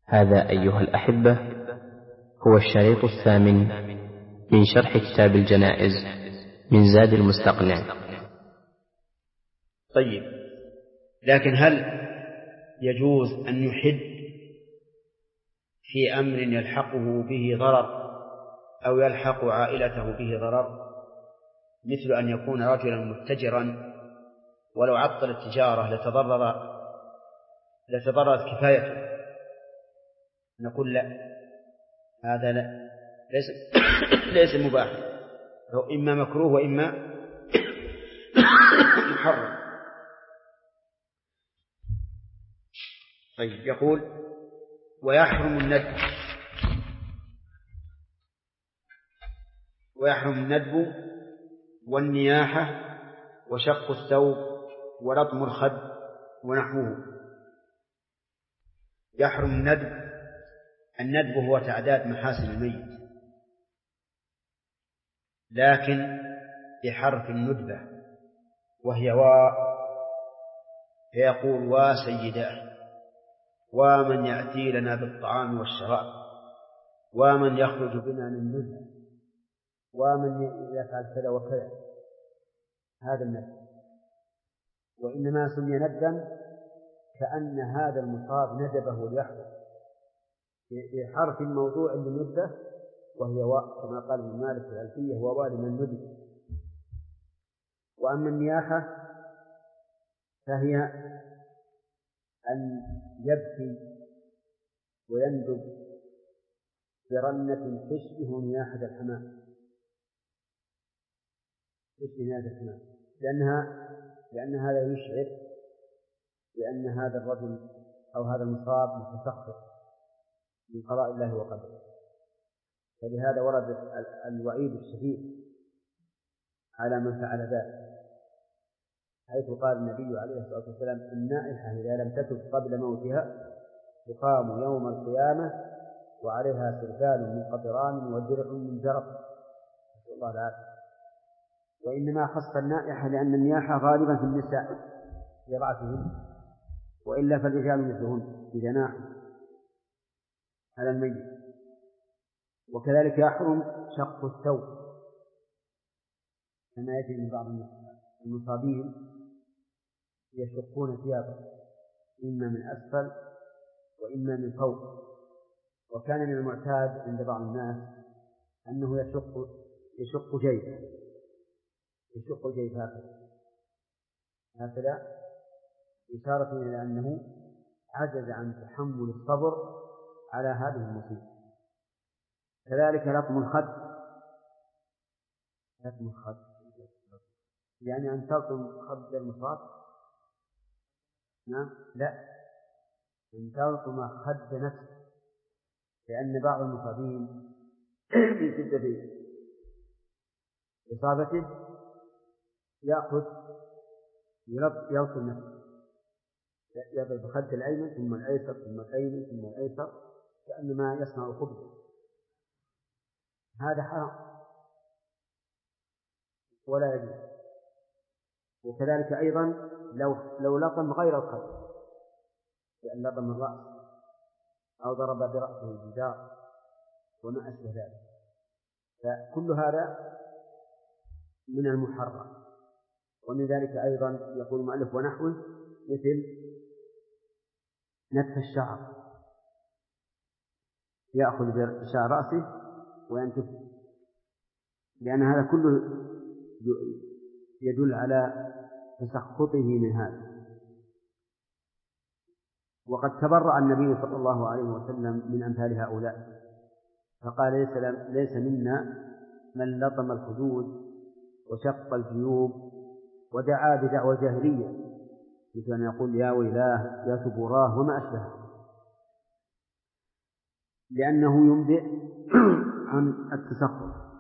هذا أيها الأحبة هو الشريط الثامن من شرح كتاب الجنائز من زاد المستقنع. طيب، لكن هل يجوز أن يحد في أمر يلحقه به ضرر أو يلحق عائلته به ضرر، مثل أن يكون رجلا متجرا ولو عطل التجارة لتضررت كفايته؟ نقول لا، هذا لا، ليس مباح، هو إما مكروه وإما محرم. طيب، يقول ويحرم الندب والنياحة وشق الثوب ولطم الخد ونحوه. يحرم الندب هو تعداد محاسن الميت، لكن بحرف الندبة وهي فيقول وسيداه، ومن يأتي لنا بالطعام والشراب، ومن يخرج بنا للنزهة، ومن يفعل كذا وكذا. هذا الندب، وإنما سمي ندبا كأن هذا المصاب ندبه ليحفظ بحرف موضوع للندبة، وهي كما قال ابن مالك في الألفية هو لمن ندب. وأما النياحة فهي أن يبكي ويندب برنة تشبه نياحة الحمام، لأن هذا يشعر بأن هذا الرجل أو هذا المصاب متسخط من قضاء الله وقدره. فلهذا ورد الوعيد الشديد على من فعل ذلك، حيث قال النبي عليه الصلاة والسلام: النائحة إذا لم تتب قبل موتها تقام يوم القيامة وعليها سربال من قطران ودرع من جرب، نسأل الله العافية. وإنما خص النائحة لأن النياحة غالبا في النساء في ضعفهن، وإلا فالرجال مثلهن إذا ناحوا على الميت. وكذلك يحرم شق الثوب، كما يجري من بعض المصابين يشقون ثيابه إما من أسفل وإما من فوق. وكان من المعتاد عند بعض الناس أنه يشق جيبه هكذا إشارة إلى أنه عجز عن تحمل الصبر على هذه المصيبة. كذلك لطم الخد، يعني أن تلطم خد المصاب، نعم، لا، أن تلطم خد نفسه، لأن بعض المصابين من شدة إصابته يلطم نفسه، يضرب الخد الأيمن ثم الأيسر ثم الأيمن ثم الأيسر كأنما يصنع خبزا. هذا حرام ولا يجوز. وكذلك أيضا لو لطم غير الخد، لأن لطم الرأس أو ضرب برأسه الجدار وما أشبه ذلك، فكل هذا من المحرم. ومن ذلك أيضا يقول المؤلف ونحوه، مثل نتف الشعر، يأخذ بشعر رأسه وينتف، لأن هذا كله يدل على تسخطه من هذا. وقد تبرأ النبي صلى الله عليه وسلم من أمثال هؤلاء، فقال: ليس منا من لطم الخدود وشق الجيوب ودعا بدعوى جاهلية، مثل أن يقول يا ويلاه يا ثبوراه وما أشبه، لأنه ينبئ عن التسخط.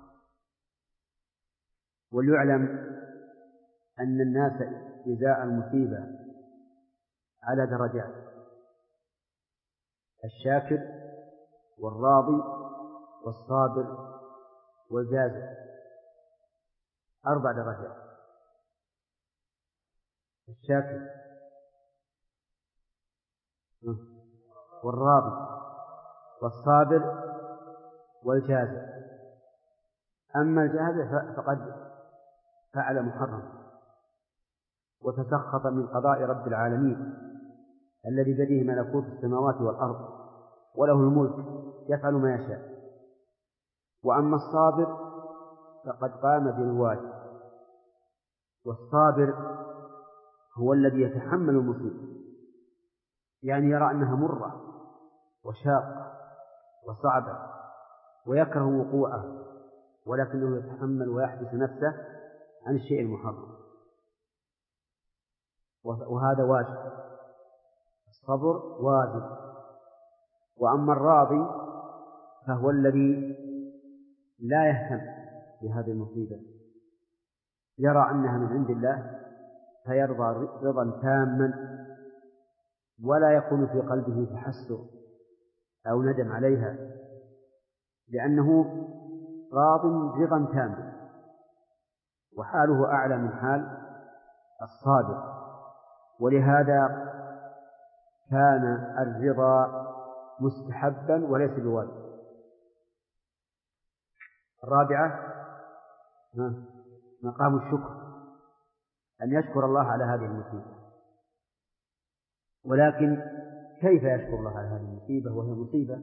وليعلم أن الناس إزاء المصيبة على درجات: الشاكر والراضي والصابر والجازع، 4 درجات. الشاكر والراضي والصابر والجازع. أما الجازع فقد فعل محرم وتسخط من قضاء رب العالمين الذي بيده ملكوت السماوات والأرض وله الملك يفعل ما يشاء. وأما الصابر فقد قام بالواجب، والصابر هو الذي يتحمل المصيبة، يعني يرى أنها مرة وشاقة وصعبة ويكره وقوعه، ولكنه يتحمل ويحبس نفسه عن الشيء المحرم، وهذا واجب، الصبر واجب. وأما الراضي فهو الذي لا يهتم بهذه المصيبة، يرى أنها من عند الله فيرضى رضا تاما، ولا يكون في قلبه تحسر أو ندم عليها، لأنه راض رضا تاما، وحاله أعلى من حال الصابر. ولهذا كان الرضا مستحبا وليس بواجب. الرابعة مقام الشكر، أن يشكر الله على هذه المصيبة. ولكن كيف يشكر الله على هذه المصيبة وهي مصيبة؟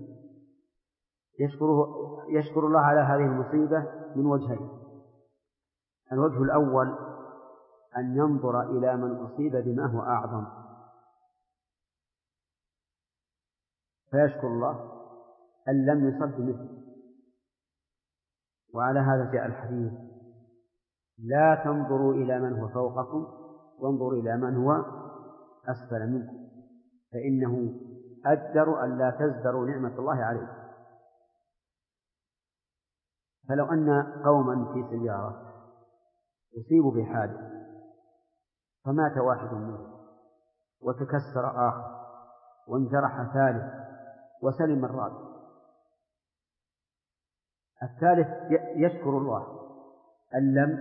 يشكر الله على هذه المصيبة من وجهين. الوجه الأول أن ينظر إلى من أصيب بما هو أعظم فيشكر الله أن لم يصب بمثله. وعلى هذا جاء الحديث: لا تنظروا إلى من هو فوقكم وانظروا إلى من هو أسفل منكم، فإنه أجدر أن لا تزدروا نعمة الله عليكم. فلو أن قوما في سيارة أصيبوا بحادث فمات واحد منهم وتكسر آخر وانجرح ثالث وسلم الرابع، الثالث يشكر الله أن لم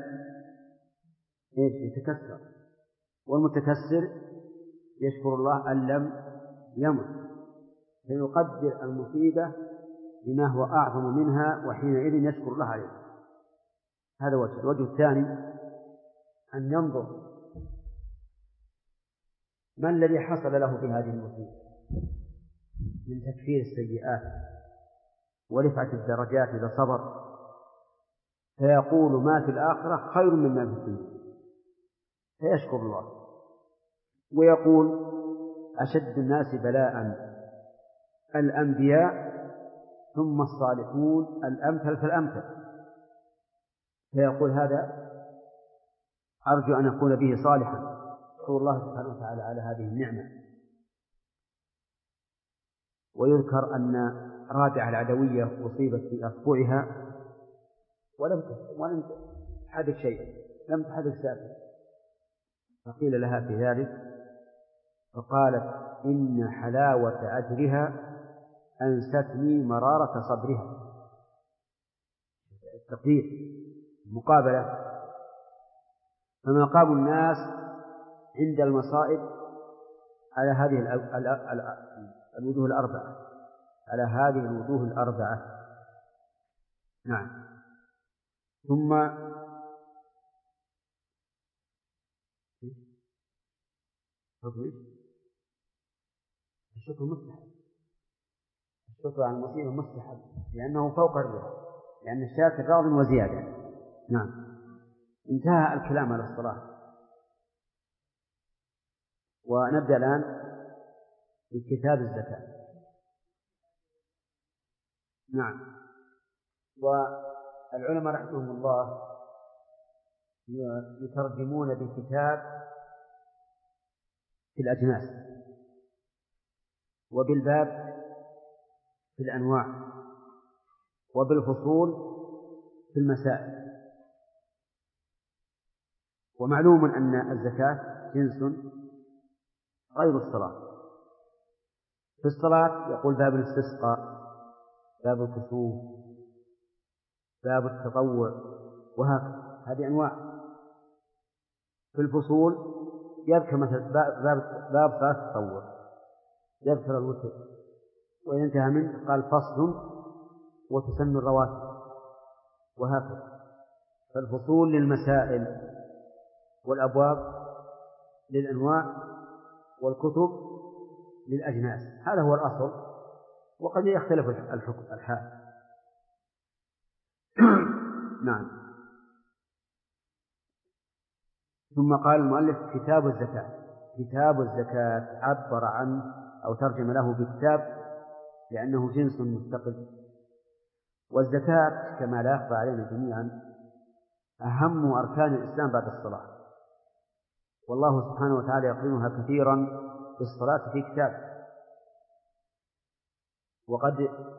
يتكسر، والمتكسر يشكر الله أن لم يمت، فيقدر المصيبة بما هو أعظم منها، وحينئذ يشكر الله عليه. هذا وجه. الوجه الثاني أن ينظر ما الذي حصل له بهذه المصيبة من تكفير السيئات ورفعة الدرجات إذا صبر، فيقول ما في الآخرة خير مما في الدنيا، فيشكر الله. ويقول أشد الناس بلاء الأنبياء ثم الصالحون الأمثل فالأمثل، فيقول هذا أرجو أن أكون به صالحا، أشكر الله سبحانه وتعالى على هذه النعمة. ويذكر أن رابعة العدوية أصيبت في أصبعها ولم تحدث شيء، لم تحدث سابقا، فقيل لها في ذلك فقالت إن حلاوة أجرها أنستني مرارة صبرها. التقدير المقابلة. فمقام الناس عند المصائب على هذه الوجوه الأربعة، على هذه الوجوه الأربعة. نعم. ثم الشكر مستحب، الشكر على المصيبة مستحب لأنه فوق الرضا، لأن الشاكر راض وزيادة. نعم. انتهى الكلام على الصلاة، ونبدأ الآن بكتاب الزكاة. نعم. والعلماء رحمهم الله يترجمون بكتاب في الأجناس، وبالباب في الأنواع، وبالفصول في المسائل. ومعلوم أن الزكاة جنس غير الصلاة. في الصلاة يقول باب الاستسقاء، باب الكسوف، باب التطوع، وهكذا، هذه أنواع. في الفصول يذكر مثل باب صلاة التطوع، يذكر الوتر وإذا انتهى منه قال فصل وتسن الرواتب، وهكذا. فالفصول للمسائل، والأبواب للأنواع، والكتب للأجناس، هذا هو الأصل، وقد يختلف الحكم الحال. نعم. ثم قال المؤلف كتاب الزكاة. كتاب الزكاة عبر عنه أو ترجم له بكتاب لأنه جنس مستقل. والزكاة كما لا يخفى علينا جميعا أهم أركان الإسلام بعد الصلاة، والله سبحانه وتعالى يقرنها كثيرا بالصلاة في كتاب. وقد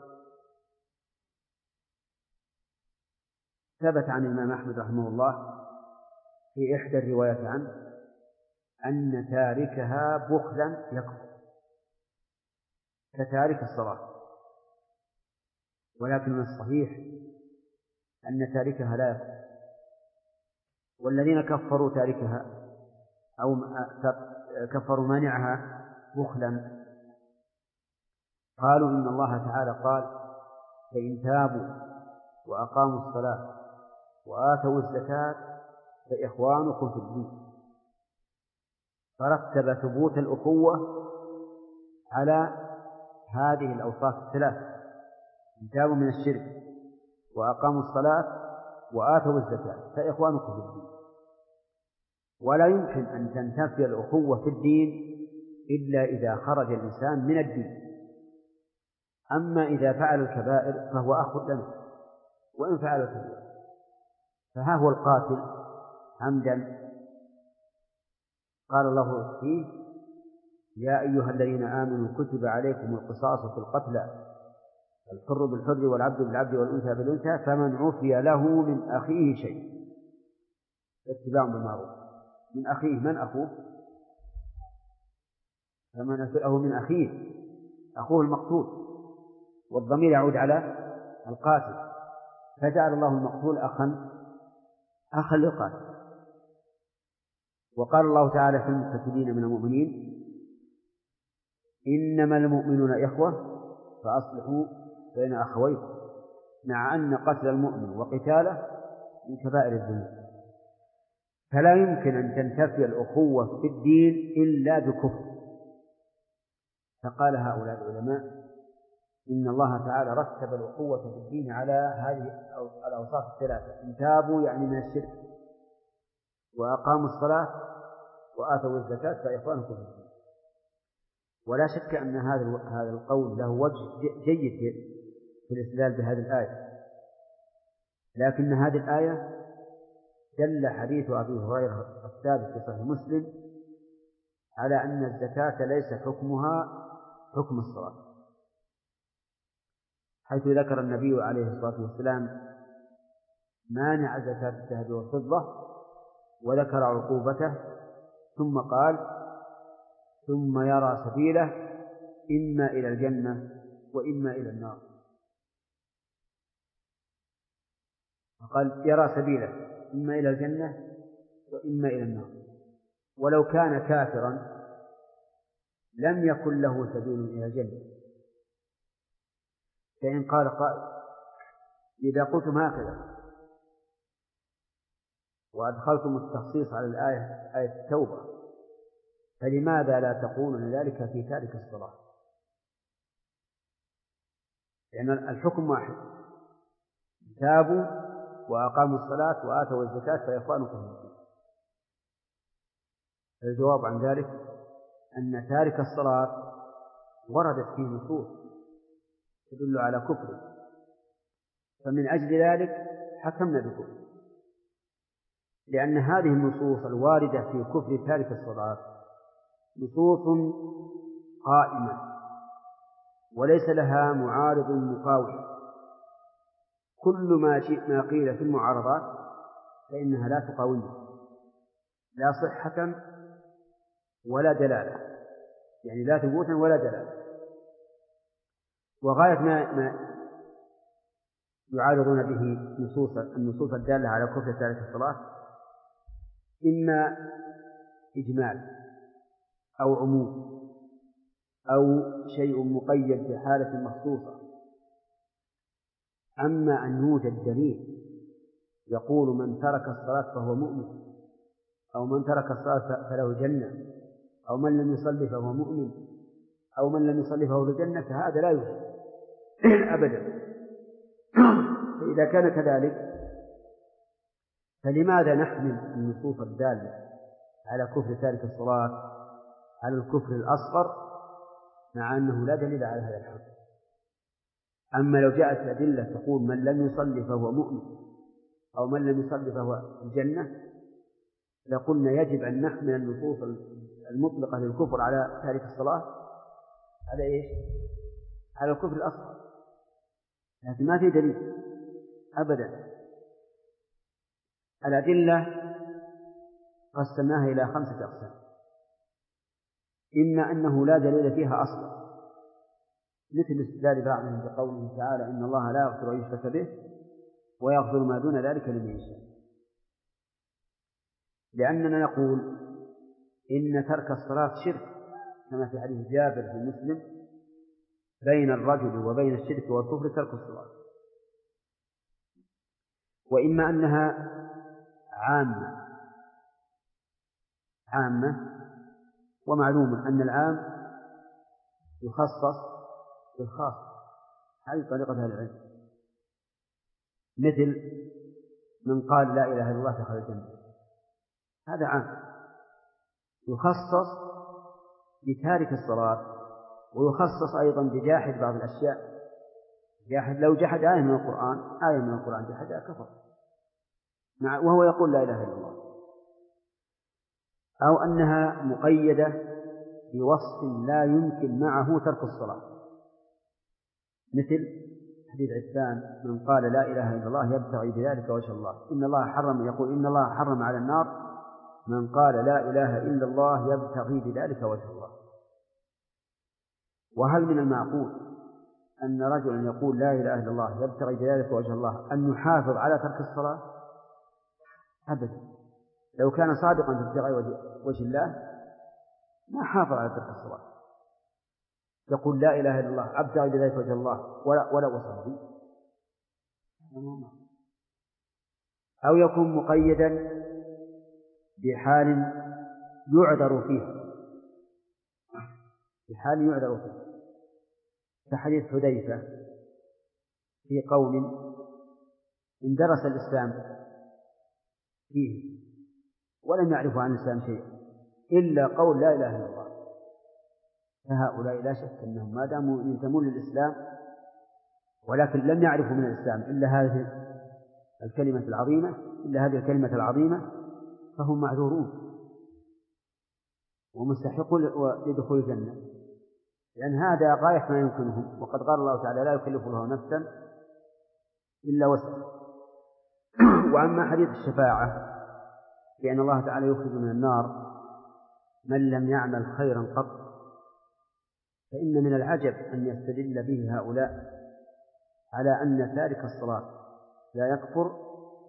ثبت عن الإمام أحمد رحمه الله في إحدى الروايات عنه أن تاركها بخلا يكفر كتارك الصلاة، ولكن من الصحيح أن تاركها لا يكفر. والذين كفروا تاركها أو كفروا مانعها بخلا قالوا إن الله تعالى قال فإن تابوا وأقاموا الصلاة وآتوا الزكاة فإخوانكم في الدين، فرتب ثبوت الأخوة على هذه الأوصاف الثلاث: إن تابوا من الشرك وأقاموا الصلاة وآتوا الزكاة فإخوانكم في الدين. ولا يمكن أن تنتفي الأخوة في الدين إلا إذا خرج الإنسان من الدين. أما إذا فعل الكبائر فهو أخ لنا، وإن فعل الكبائر فها هو القاتل عمدا قال الله فيه يا أيها الذين آمنوا كتب عليكم القصاص في القتلى الحر بالحر والعبد بالعبد والأنثى بالأنثى فمن عفي له من أخيه شيء اتباع بالمعروف. من أخيه، من أخوه؟ فمن عفيه من أخيه، أخوه المقتول، والضمير يعود على القاتل، فجعل الله المقتول أخا للقاتل. وقال الله تعالى في المقتتلين من المؤمنين إنما المؤمنون إخوة فأصلحوا بين أخويكم، مع أن قتل المؤمن وقتاله من كبائر الذنوب. فلا يمكن أن تنتفي الأخوة في الدين إلا بكفر. فقال هؤلاء العلماء إن الله تعالى رتب الأخوة في الدين على هذه الأوصاف الثلاثة: إن تابوا يعني من الشرك وأقاموا الصلاة وآتوا الزكاة فإخوانكم في الدين. ولا شك أن هذا القول له وجه جيد في الاستدلال بهذه الآية، لكن هذه الآية دل حديث أبي هريرة الثابت في صحيح مسلم على أن الزكاة ليس حكمها حكم الصلاة، حيث ذكر النبي عليه الصلاة والسلام مانع زكاة الذهب والفضة وذكر عقوبته، ثم قال ثم يرى سبيله إما إلى الجنة وإما إلى النار. فقال يرى سبيله إما إلى الجنة وإما إلى النار. ولو كان كافرا لم يكن له سبيل إلى الجنة. فإن قال قائل إذا قلتم هكذا وأدخلتم التخصيص على الآية آية التوبة فلماذا لا تقولون ذلك في تارك الصلاة؟ لأن الحكم واحد: تابوا وأقاموا الصلاة وآتوا الزكاة فإخوانكم في الدين. الجواب عن ذلك أن تارك الصلاة وردت فيه نصوص تدل على كفره، فمن أجل ذلك حكمنا بكفره، لأن هذه النصوص الواردة في كفر تارك الصلاة نصوص قائمة وليس لها معارض مقاوم. كل ما قيل في المعارضات فإنها لا تقاومه، لا صحة ولا دلالة، يعني لا ثبوتا ولا دلالة. وغاية ما يعارضون به النصوص الدالة على كفر تارك الصلاة إما إجمال أو عموم أو شيء مقيد بحالة مخصوصة. أما أن يوجد دليل يقول من ترك الصلاة فهو مؤمن، أو من ترك الصلاة فله جنة، أو من لم يصلي فهو مؤمن، أو من لم يصلي فهو الجنة، فهذا لا يوجد أبدا. فإذا كان كذلك فلماذا نحمل النصوص الدالة على كفر تارك الصلاة على الكفر الأصغر مع أنه لا دليل على هذا الحكم؟ أما لو جاءت الأدلة تقول من لم يصلي فهو مؤمن أو من لم يصلي فهو الجنة لقلنا يجب أن نحمل النصوص المطلقة للكفر على تارك الصلاة على إيش؟ على الكفر الأصغر، لكن ما في دليل أبدا. الأدلة قسمناها إلى 5 أقسام: إما أنه لا دليل فيها أصلا، مثل استدلال بعضهم بقوله تعالى إن الله لا يغفر أن يشرك به ويغفر ما دون ذلك لمن يشاء، لأننا نقول إن ترك الصلاة شرك، كما في حديث جابر في مسلم: بين الرجل وبين الشرك والكفر ترك الصلاة. وإما أنها عامة، ومعلوم أن العام يخصص بالخاص، هذه طريقة أهل العلم، مثل من قال لا إله إلا الله دخل الجنة، هذا عام يخصص بتارك الصلاة، ويخصص أيضا بجاحد بعض الأشياء. جاحد لو جحد آية من القرآن جحدها كفر وهو يقول لا إله إلا الله. أو أنها مقيدة بوصف لا يمكن معه ترك الصلاة، مثل حديث عثمان: من قال لا إله إلا الله يبتغي بذلك وجه الله، إن الله حرم على النار من قال لا إله إلا الله يبتغي بذلك وجه الله. وهل من المعقول أن رجلا يقول لا إله إلا الله يبتغي بذلك وجه الله أن يحافظ على ترك الصلاة؟ أبدا. لو كان صادقا في ابتغاء وجه الله ما حافظ على ترك الصلاة، يقول لا إله إلا الله أبتغي بذلك وجه الله ولا أصلي. أو يكون مقيدا بحال يعذر فيه، كحديث حذيفة في قول اندرس الإسلام فيه ولم يعرفوا عن الإسلام شيئا إلا قول لا إله إلا الله، فهؤلاء لا شك أنهم ما داموا ينتمون للإسلام ولكن لم يعرفوا من الإسلام إلا هذه الكلمة العظيمة فهم معذورون ومستحقون لدخول الجنة، لأن هذا غاية ما يمكنهم. وقد قال الله تعالى: لا يكلف الله نفسا إلا وسعها. وأما حديث الشفاعة لأن الله تعالى يخرج من النار من لم يعمل خيرا قط، فإن من العجب أن يستدل به هؤلاء على أن تارك الصلاة لا يكفر،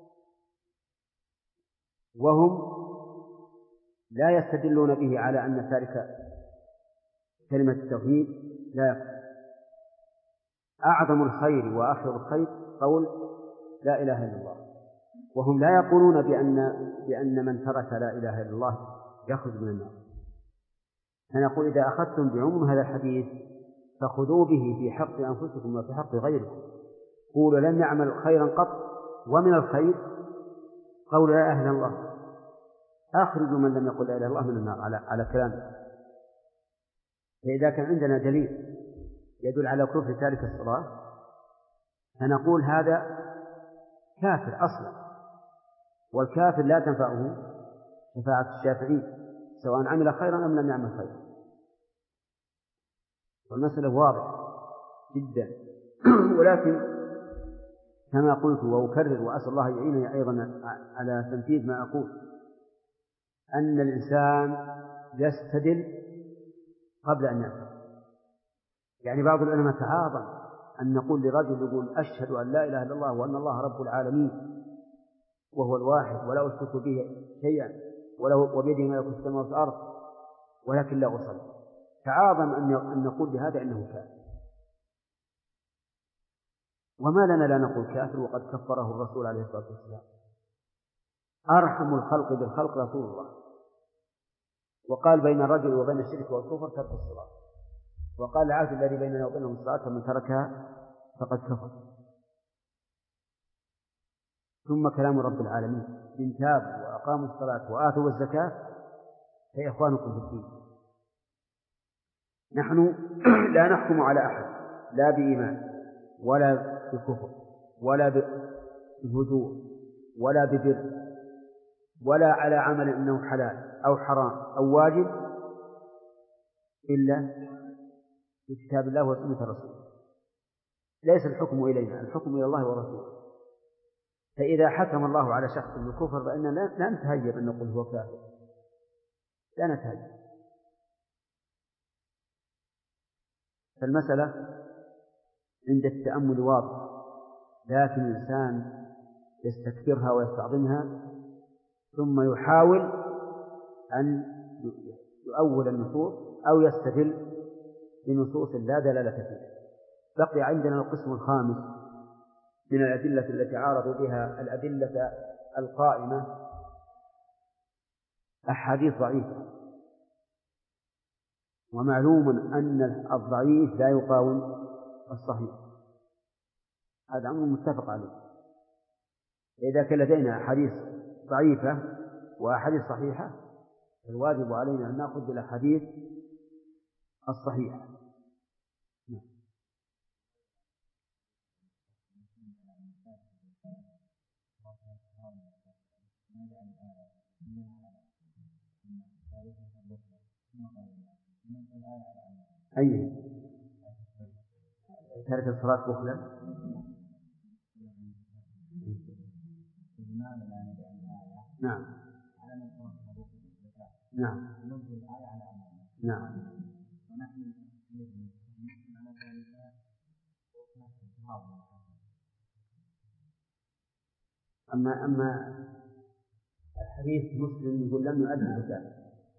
وهم لا يستدلون به على أن تارك كلمة التوحيد لا يكفر. أعظم الخير وآخر الخير قول لا إله إلا الله، وهم لا يقولون بأن من ترك لا إله إلا الله يخرج من النار. فنقول: إذا أخذتم بعموم هذا الحديث فخذوا به في حق أنفسكم وفي حق غيركم. قولوا لم يعمل خيرا قط، ومن الخير قول لا إله إلا الله، أخرجوا من لم يقل لا إله إلا الله من النار على كلامه. فإذا كان عندنا دليل يدل على كفر تارك الصلاة فنقول هذا كافر أصلا، والكافر لا تنفعه شفاعة الشافعين سواء عمل خيرا أم لم يعمل خيرا. والمسألة واضحة جدا. ولكن كما قلت وأكرر وأسأل الله يعينني أيضا على تنفيذ ما أقول، أن الإنسان يستدل قبل أن يفعل. يعني بعض العلماء تعاظم أن نقول لرجل يقول أشهد أن لا إله إلا الله وأن الله رب العالمين وهو الواحد ولا أشرك به شيئا وبيده ملك السماوات والأرض ولكن لا أصلي، تعاظم أن نقول بهذا إنه كافر. وما لنا لا نقول كافر وقد كفره الرسول عليه الصلاة والسلام. أرحم الخلق بالخلق رسول الله، وقال بين الرجل وبين الشرك والكفر ترك الصلاة، وقال العهد الذي بيننا وبينهم الصلاة فمن تركها فقد كفر. ثم كلام رب العالمين: إن تابوا وأقاموا الصلاة وآتوا الزكاة فإخوانكم في الدين. نحن لا نحكم على أحد لا بإيمان ولا بكفر ولا بهجور ولا ببر ولا على عمل أنه حلال أو حرام أو واجب إلا بكتاب الله وسنة رسوله. ليس الحكم إلينا، الحكم إلى الله ورسوله. فإذا حكم الله على شخص بالكفر فإننا لا نتهيب أن نقول هو كافر، لا نتهيب. فالمسألة عند التأمل واضح، لكن الإنسان يستكبرها ويستعظمها ثم يحاول أن يؤول النصوص أو يستدل بنصوص لا دلالة فيها. بقي عندنا القسم الخامس من الأدلة التي عارضوا بها الأدلة القائمة: أحاديث ضعيفة. ومعلوم أن الضعيف لا يقاوم الصحيح، هذا أمر متفق عليه. إذا كان لدينا أحاديث ضعيفة وأحاديث صحيحة الواجب علينا أن نأخذ بالأحاديث الصحيحة. أي ترك الصلاة بخلا؟ نعم نعم نعم. أما الحديث مسلم يقول لم يؤدي الزكاة،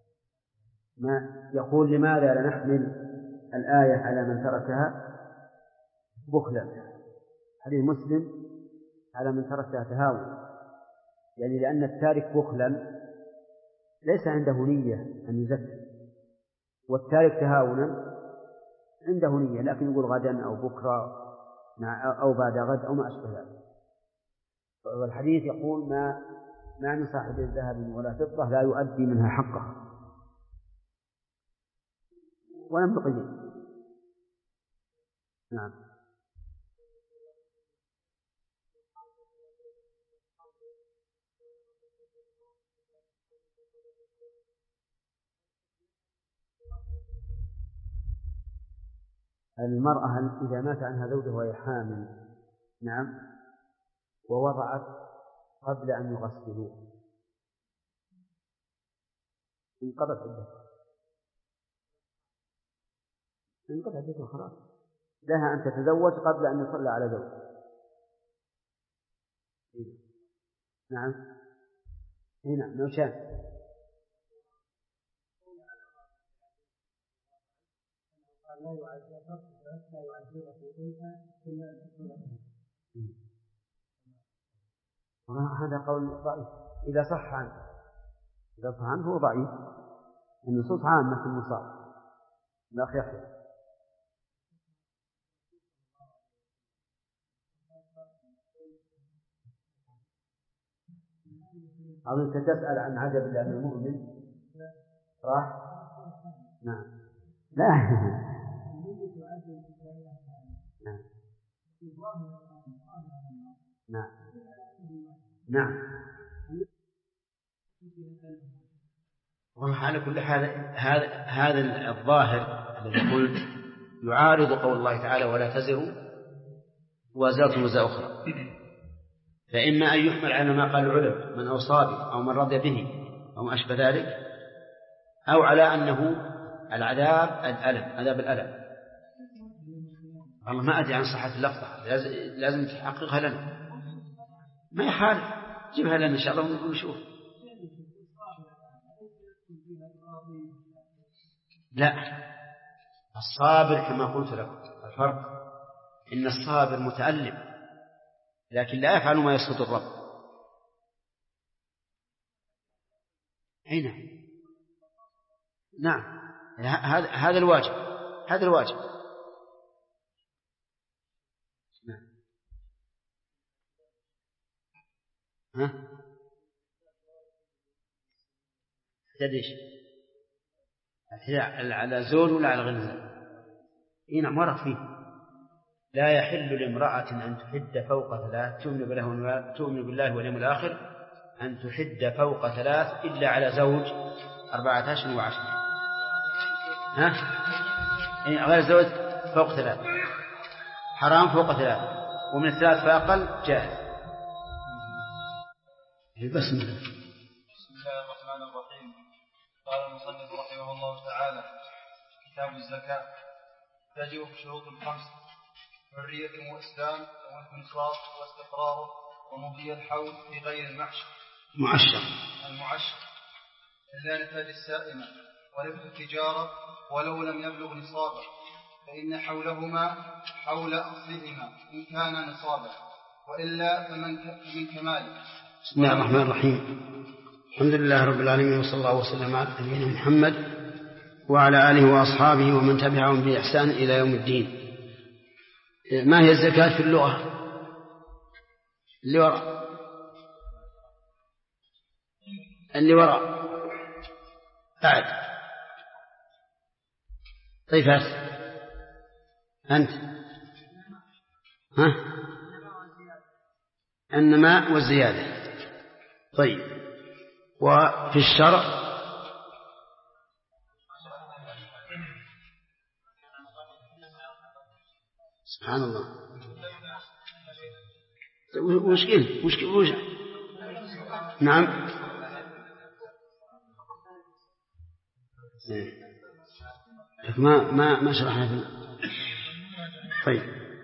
ما يقول لماذا لا نحمل الآية على من تركها بخلا؟ حديث مسلم على من تركها تهاون، يعني لأن التارك بخلا ليس عنده نية أن يزكي، والتارك تهاونا عنده نية لكن يقول غدا أو بكرة أو بعد غد أو ما أشبه ذلك. والحديث يقول ما من صاحب ذهب ولا فضة لا يؤدي منها حقه، ولم يقيم. نعم. المرأة إذا مات عنها زوجها وهي حامل، نعم، ووضعت قبل أن يغسلوها انقضت عدتها، انقضت عدتها خلاص، لها أن تتزوج قبل أن يصلى على زوجها. نعم هنا نوشان. لا يعذب في هذا قول ضعيف إذا صح عنه هو ضعيف. النصوص عامة في المصاب لا يحيى. أظن تسأل عن عجب لأن المؤمن راح. نعم لا نعم نعم. والله على كل حال هذا الظاهر الذي يقول يعارض قول الله تعالى ولا تزر وازرة وزر أخرى، فإما أن يحمل على ما قال العلماء من أوصى به أو من رضي به أو ما أشبه ذلك، أو على أنه العذاب عذاب الألم. والله ما أدري عن صحة اللفظة، لازم تحققها لنا، ما يخالف جيبها لنا إن شاء الله ونشوف. لا الصابر كما قلت لكم الفرق إن الصابر متألم لكن لا يفعل ما يسخط الرب. أين؟ نعم هذا الواجب، هذا الواجب. نعم. تدريش على زوج ولا على غير زوج؟ نعم ورد فيه لا يحل لامرأة أن تحد فوق 3 تؤمن بالله واليوم الآخر أن تحد فوق 3 إلا على زوج 14 و10. غير زوج فوق 3 حرام، فوق 3 ومن 3 فأقل جائز. بسم الله الرحمن الرحيم. قال المصنف رحمه الله تعالى: كتاب الزكاة تجب بشروط 5: حرية وإسلام وملك نصاب واستقراره ومضي الحول في غير المعشر إلا نتاج السائمة وربح التجارة ولو لم يبلغ نصابا، فإن حولهما حول أصلهما إن كان نصابا، وإلا فمن كماله. بسم الله الرحمن الرحيم. الحمد لله رب العالمين، وصلى الله وسلم على نبينا محمد وعلى آله وأصحابه ومن تبعهم بإحسان إلى يوم الدين. ما هي الزكاة في اللغة؟ اللي وراء بعد طيفات أنت النماء والزيادة. طيب، وفي الشرع سبحان الله وش نعم ما شرحنا في. طيب،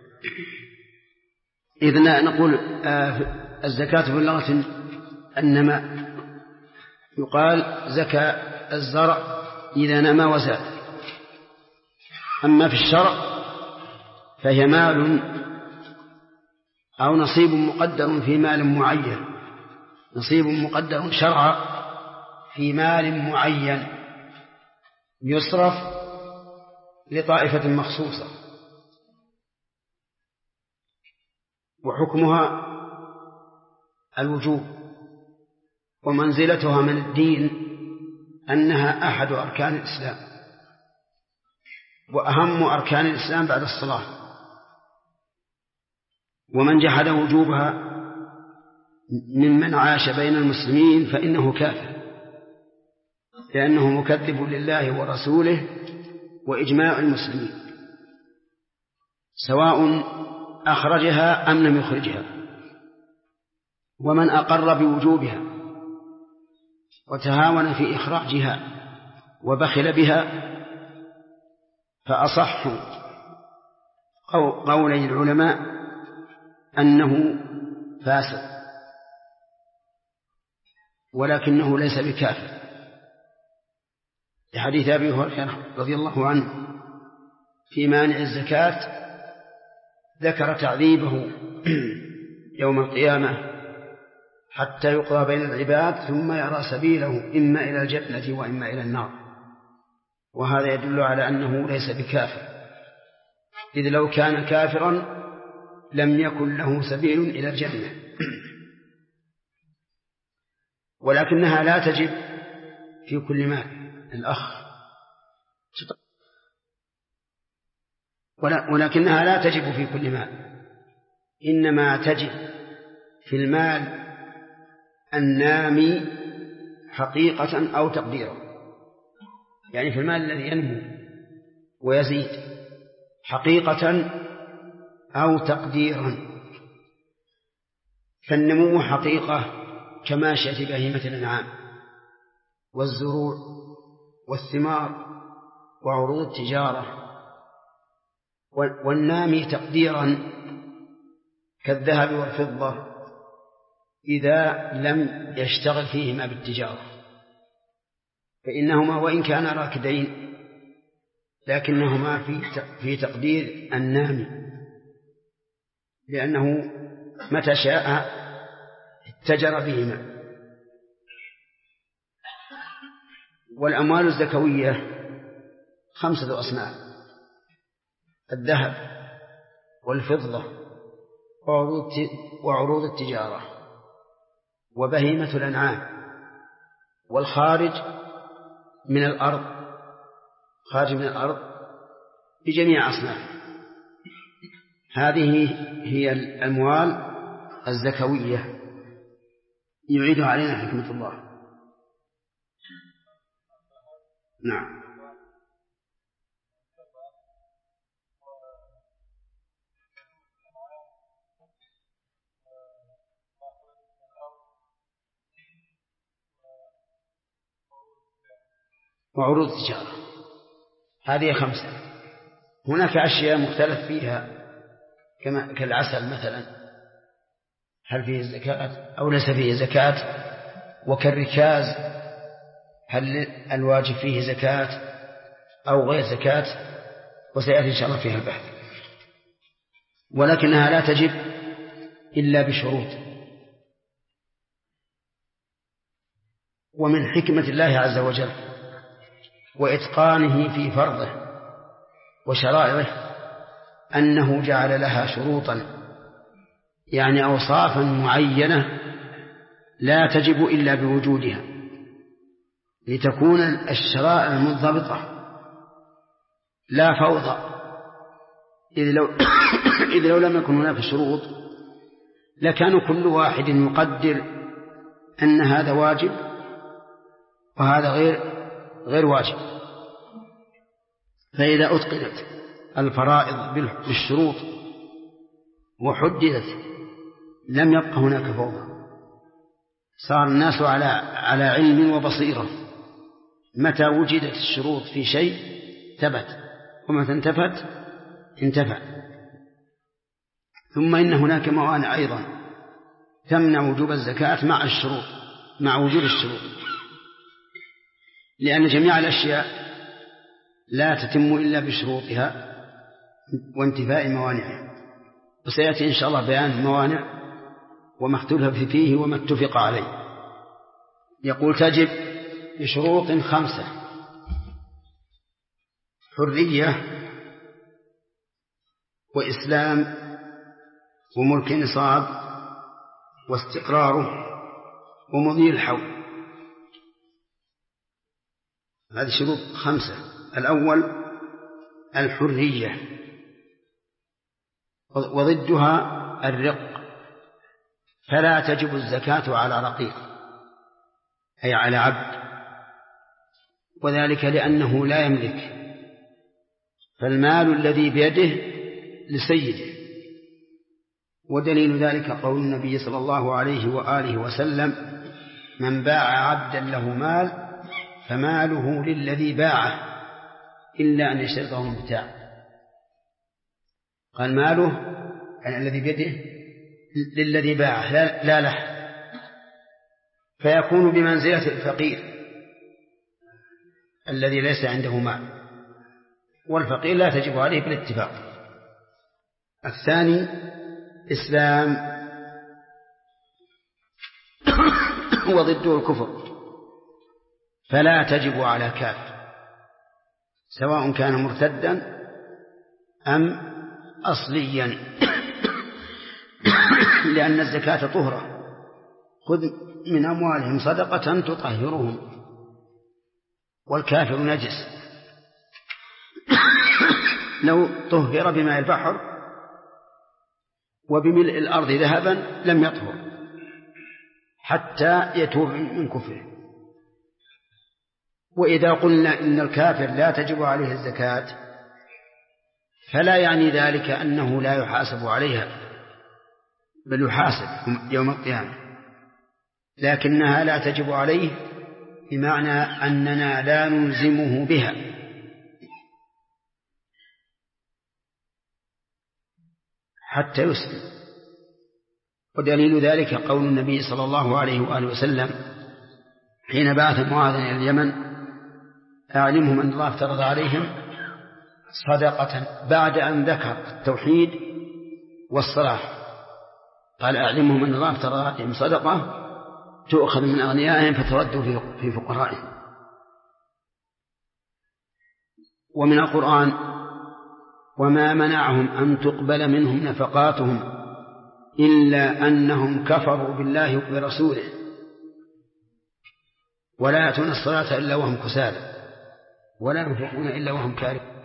إذن نقول الزكاة في اللغة النماء، يقال زكى الزرع إذا نما وزاد. أما في الشرع فهي مال أو نصيب مقدر في مال معين، نصيب مقدر شرعا في مال معين يصرف لطائفة مخصوصة، وحكمها الوجوب، ومنزلتها من الدين أنها أحد أركان الإسلام وأهم أركان الإسلام بعد الصلاة. ومن جحد وجوبها ممن عاش بين المسلمين فإنه كافر، لأنه مكذب لله ورسوله وإجماع المسلمين، سواء أخرجها أم لم يخرجها. ومن أقر بوجوبها وتهاون في إخراجها وبخل بها فأصح قولي العلماء أنه فاسق، ولكنه ليس بكافر، لحديث أبي هريرة رضي الله عنه في مانع الزكاة ذكر تعذيبه يوم القيامة حتى يقضى بين العباد ثم يرى سبيله إما إلى الجنة وإما إلى النار. وهذا يدل على أنه ليس بكافر، إذ لو كان كافرا لم يكن له سبيل إلى الجنة. ولكنها لا تجب في كل مال. الأخ ولكنها لا تجب في كل مال، إنما تجب في المال النامي حقيقة أو تقديرا، يعني في المال الذي ينمو ويزيد حقيقة أو تقديرا. فالنمو حقيقة كماشية بهيمة الأنعام والزروع والثمار وعروض التجارة. والنامي تقديرا كالذهب والفضة إذا لم يشتغل فيهما بالتجارة، فإنهما وإن كانا راكدين لكنهما في تقدير النامي، لأنه متى شاء اتجر بهما. والأموال الزكوية 5 أصناف: الذهب والفضة وعروض التجارة وبهيمة الأنعام والخارج من الأرض، خارج من الأرض بجميع أصنافه. هذه هي الأموال الزكوية يعيدها علينا حكمة الله. نعم. وعروض التجارة هذه 5. هناك أشياء مختلف فيها كالعسل مثلا، هل فيه زكاة أو ليس فيه زكاة، وكالركاز هل الواجب فيه زكاة أو غير زكاة، وسيأتي إن شاء الله فيها البحث. ولكنها لا تجب إلا بشروط. ومن حكمة الله عز وجل وإتقانه في فرضه وشرائعه أنه جعل لها شروطا، يعني أوصافا معينة لا تجب إلا بوجودها، لتكون الشرائع منضبطة لا فوضى. إذ لو لم يكن هناك شروط لكان كل واحد يقدر أن هذا واجب وهذا غير واجب. فإذا أتقنت الفرائض بالشروط وحددت لم يبقى هناك فوضى، صار الناس على علم وبصيرة. متى وجدت الشروط في شيء ثبت، ومتى انتفت انتفع. ثم إن هناك موانع أيضا تمنع وجوب الزكاة مع وجود الشروط، لأن جميع الأشياء لا تتم إلا بشروطها وانتفاء موانعها. وسيأتي إن شاء الله بيان الموانع وما اختلف فيه وما اتفق عليه. يقول تجب بشروط 5: حرية وإسلام وملك نصاب واستقراره ومضي الحول. هذه شروط 5. الأول الحرية، وضدها الرق، فلا تجب الزكاة على رقيق أي على عبد، وذلك لأنه لا يملك، فالمال الذي بيده لسيده. ودليل ذلك قول النبي صلى الله عليه وآله وسلم: من باع عبدا له مال فماله للذي باعه إلا أن يشترطه المبتاع. قال ماله يعني الذي بيده للذي باعه لا له، فيكون بمنزلة الفقير الذي ليس عنده مال، والفقير لا تجب عليه بالاتفاق. الثاني إسلام، وضده الكفر، فلا تجب على كافر سواء كان مرتدا أم أصليا، لأن الزكاة طهرة. خذ من أموالهم صدقة تطهرهم، والكافر نجس لو طهر بماء البحر وبملء الأرض ذهبا لم يطهر حتى يتوب من كفره. وإذا قلنا إن الكافر لا تجب عليه الزكاة فلا يعني ذلك أنه لا يحاسب عليها، بل يحاسب يوم القيامة، لكنها لا تجب عليه بمعنى أننا لا نلزمه بها. حتى يسلم. ودليل ذلك قول النبي صلى الله عليه وآله وسلم حين بعث معاذا إلى اليمن: أعلمهم أن الله افترض عليهم صدقة بعد أن ذكر التوحيد والصلاة قال أعلمهم أن الله افترض عليهم صدقة تؤخذ من أغنيائهم فترد في فقرائهم. ومن القرآن وما منعهم أن تقبل منهم نفقاتهم إلا أنهم كفروا بالله وبرسوله ولا يأتون الصلاة إلا وهم كسالى ولا ينفقون إلا وهم كارهون.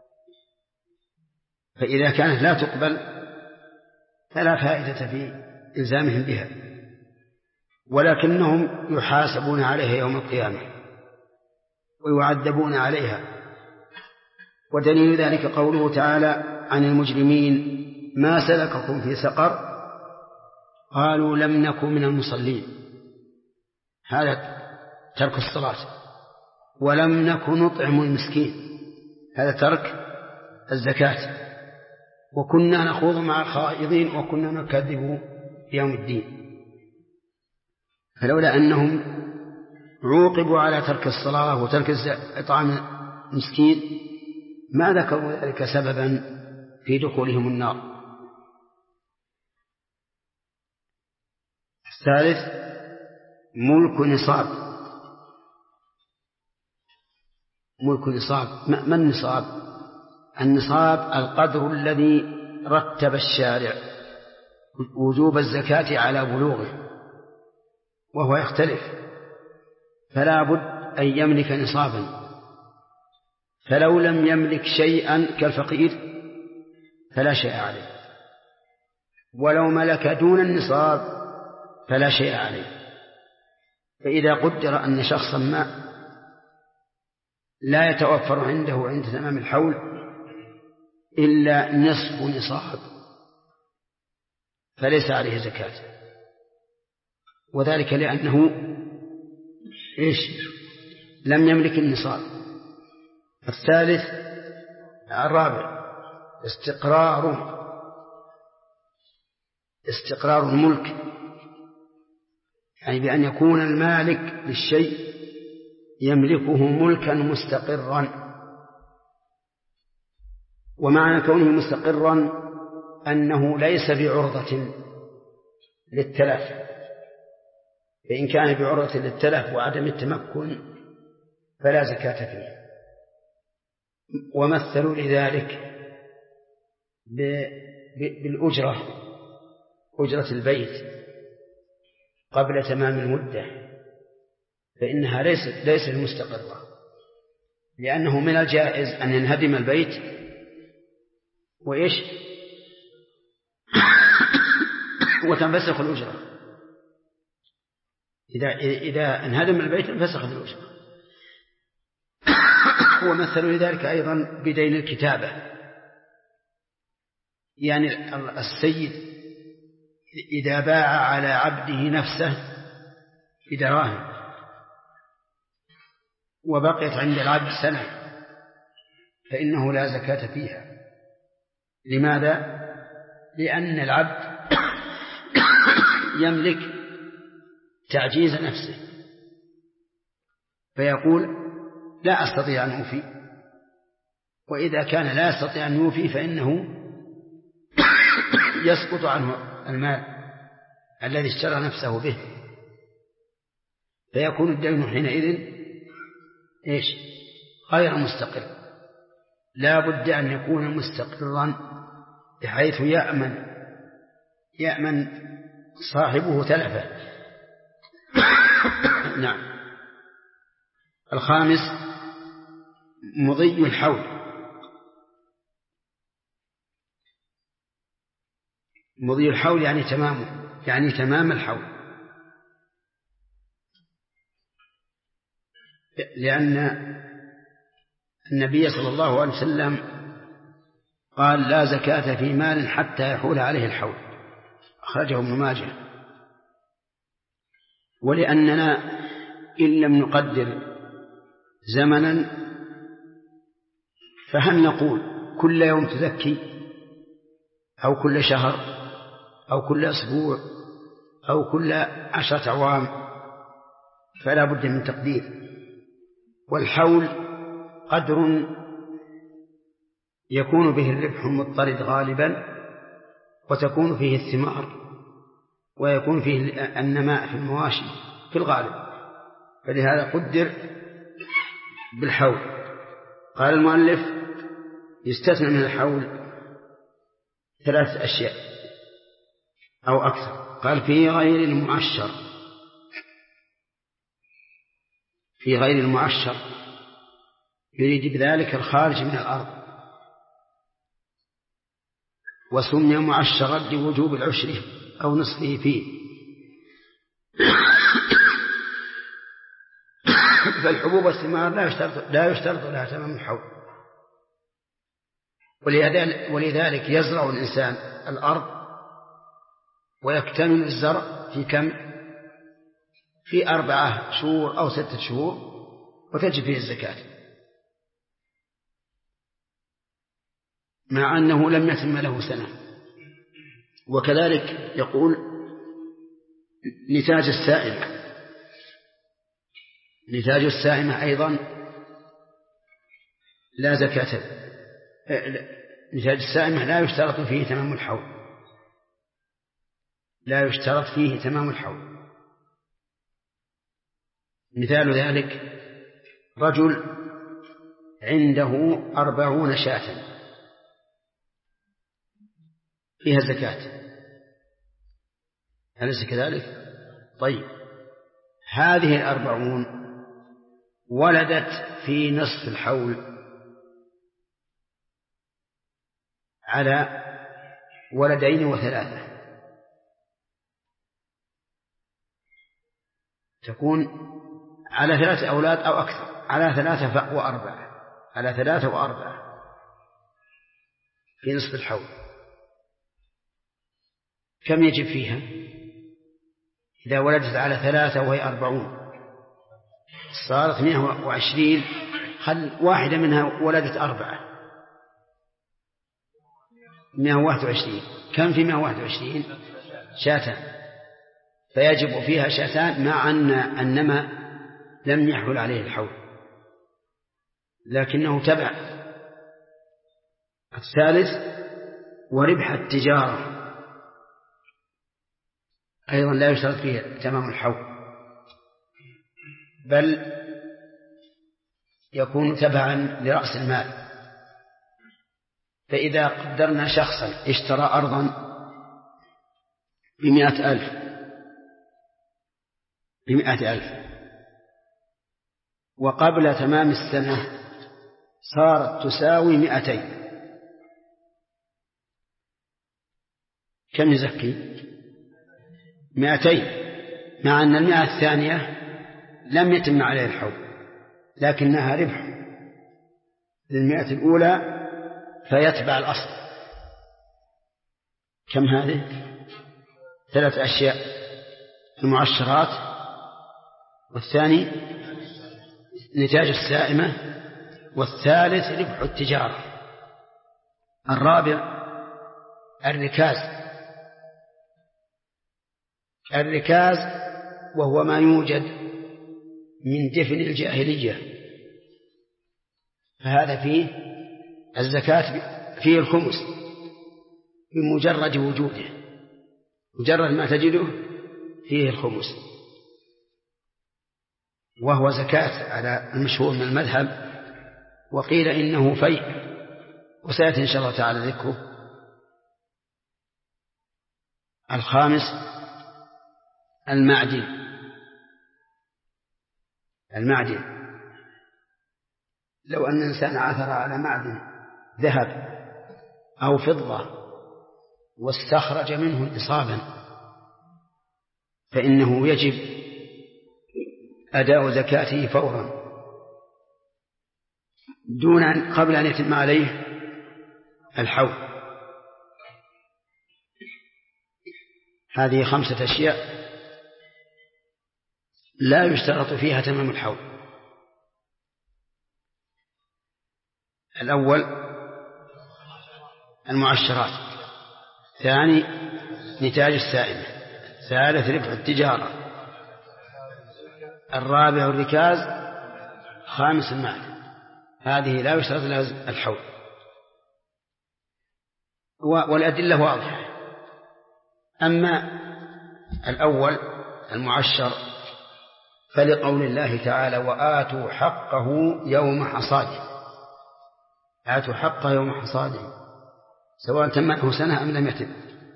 فإذا كانت لا تقبل فلا فائدة في إلزامهم بها، ولكنهم يحاسبون عليها يوم القيامة ويعذبون عليها. ودليل ذلك قوله تعالى عن المجرمين ما سلككم في سقر قالوا لم نكن من المصلين، هذا ترك الصلاة. ولم نكن نطعم المسكين، هذا ترك الزكاة. وكنا نخوض مع الخائضين وكنا نكذب بيوم الدين. فلولا أنهم عوقبوا على ترك الصلاة وترك إطعام المسكين ما ذكروا ذلك سببا في دخولهم النار. الثالث ملك نصاب. ملك نصاب، ما النصاب؟ النصاب القدر الذي رتب الشارع وجوب الزكاة على بلوغه، وهو يختلف، فلا بد أن يملك نصابا. فلو لم يملك شيئا كالفقير فلا شيء عليه، ولو ملك دون النصاب فلا شيء عليه. فإذا قدر أن شخصا ما لا يتوفر عنده عند تمام الحول إلا نصف نصاب فليس عليه زكاة، وذلك لأنه لم يملك النصاب. الثالث الرابع استقرار الملك، يعني بأن يكون المالك للشيء يملكه ملكا مستقرا. ومعنى كونه مستقرا أنه ليس بعرضة للتلف، فإن كان بعرضة للتلف وعدم التمكن فلا زكاة فيه. ومثلوا لذلك بالأجرة، أجرة البيت قبل تمام المدة، فإنها ليست مستقرة، لأنه من الجائز أن ينهدم البيت وتنفسخ الأجرة. إذا انهدم البيت انفسخ الأجرة. ومثلوا لذلك أيضا بدين الكتابة، يعني السيد إذا باع على عبده نفسه بدراهم وبقيت عند العبد سنة فإنه لا زكاة فيها. لماذا؟ لأن العبد يملك تعجيز نفسه، فيقول لا أستطيع أن أوفي. وإذا كان لا يستطيع أن يوفي فإنه يسقط عنه المال الذي اشترى نفسه به، فيكون الدين حينئذ غير مستقر. لا بد أن يكون مستقرا بحيث يأمن صاحبه تلفه. نعم. الخامس مضي الحول. مضي الحول يعني تمامه، يعني تمام الحول، لأن النبي صلى الله عليه وسلم قال لا زكاة في مال حتى يحول عليه الحول، أخرجه ابن ماجه. ولأننا إن لم نقدر زمنا فهل نقول كل يوم تزكي أو كل شهر أو كل أسبوع أو كل 10 أعوام؟ فلا بد من تقدير. والحول قدر يكون به الربح المضطرد غالبا، وتكون فيه الثمار، ويكون فيه النماء في المواشي في الغالب، فلهذا قدر بالحول. قال المؤلف يستثنى من الحول 3 أشياء أو أكثر. قال في غير المعشر. في غير المعشر يريد بذلك الخارج من الأرض، وسمي معشرا لوجوب العشر أو نصفه فيه. فالحبوب والثمار لا يشترط لها تمام الحول، ولذلك يزرع الإنسان الأرض ويكتمل الزرع في كم؟ في 4 شهور أو 6 شهور، وتجب فيه الزكاة، مع أنه لم يتم له سنة. وكذلك يقول نتاج السائمة. نتاج السائمة أيضا لا زكاة. نتاج السائمة لا يشترط فيه تمام الحول، لا يشترط فيه تمام الحول. مثال ذلك رجل عنده 40 شاة فيها زكاة، أليس كذلك؟ طيب، هذه 40 ولدت في نصف الحول على 2 و3، تكون على 3 أولاد أو أكثر، على 3 و4، على 3 و4 في نصف الحول. كم يجب فيها إذا ولدت على 3 وهي 40؟ صارت 120. خل واحدة منها ولدت 4، 121. كم في 120؟ شاتان، فيجب فيها شاتان، مع أن النمى لم يحول عليه الحول لكنه تبع. الثالث وربح التجارة أيضا لا يشترط فيه تمام الحول، بل يكون تبعا لرأس المال. فإذا قدرنا شخصا اشترى أرضا ب100,000 وقبل تمام السنة صارت تساوي 200، كم يزكي؟ 200، مع أن 100 الثانية لم يتم عليه الحول لكنها ربح لل100 الأولى فيتبع الأصل. كم هذه؟ 3 أشياء: المعشرات، والثاني نتاج السائمة، والثالث ربح التجارة، الرابع الركاز وهو ما يوجد من دفن الجاهلية، فهذا فيه الزكاة، فيه الخمس بمجرد وجوده، مجرد ما تجده فيه الخمس، وهو زكاة على المشهور من المذهب، وقيل إنه فيء، وسيأتي إن شاء الله تعالى ذكره. الخامس المعدن. لو أن الإنسان عثر على معدن ذهب أو فضة واستخرج منه نصابا فإنه يجب أداء زكاته فورا قبل أن يتم عليه الحول. هذه 5 أشياء لا يشترط فيها تمام الحول. الأول المعشرات، ثاني نتاج السائمة، ثالث ربح التجارة، الرابع الركاز، خامس المعدن. هذه لا يشترط لها الحول. والأدلة واضحة. أما الأول المعشر فلقول الله تعالى وآتوا حقه يوم حصاده، آتوا حقه يوم حصاده سواء تمته سنة أم لم يتم.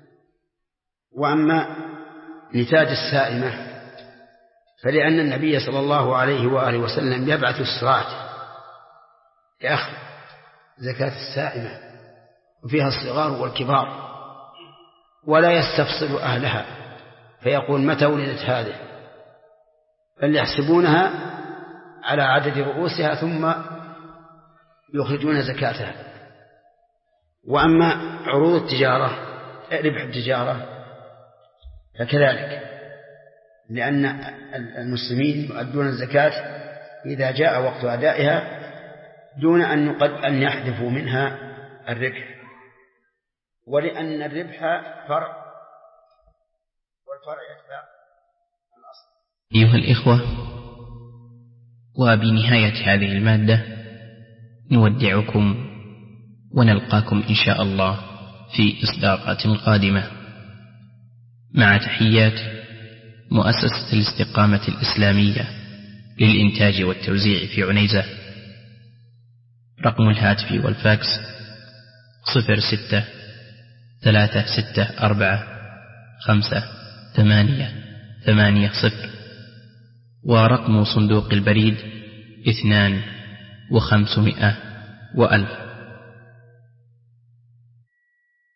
وأما نتاج السائمة فلأن النبي صلى الله عليه وآله وسلم يبعث السراة لأخذ زكاة السائمة وفيها الصغار والكبار، ولا يستفصل أهلها فيقول متى ولدت هذه، بل يحسبونها على عدد رؤوسها ثم يخرجون زكاتها. وأما عروض التجارة ربح التجارة فكذلك، لأن المسلمين يؤدون الزكاة إذا جاء وقت أدائها دون أن يحذفوا منها الربح، ولأن الربح فرع والفرع يتبع الأصل. أيها الإخوة، وبنهاية هذه المادة نودعكم ونلقاكم إن شاء الله في إصداقات قادمة، مع تحيات مؤسسة الاستقامة الإسلامية للإنتاج والتوزيع في عنيزة. رقم الهاتف والفاكس 06-364-5-8-8-0، ورقم صندوق البريد 2 و500 و1000.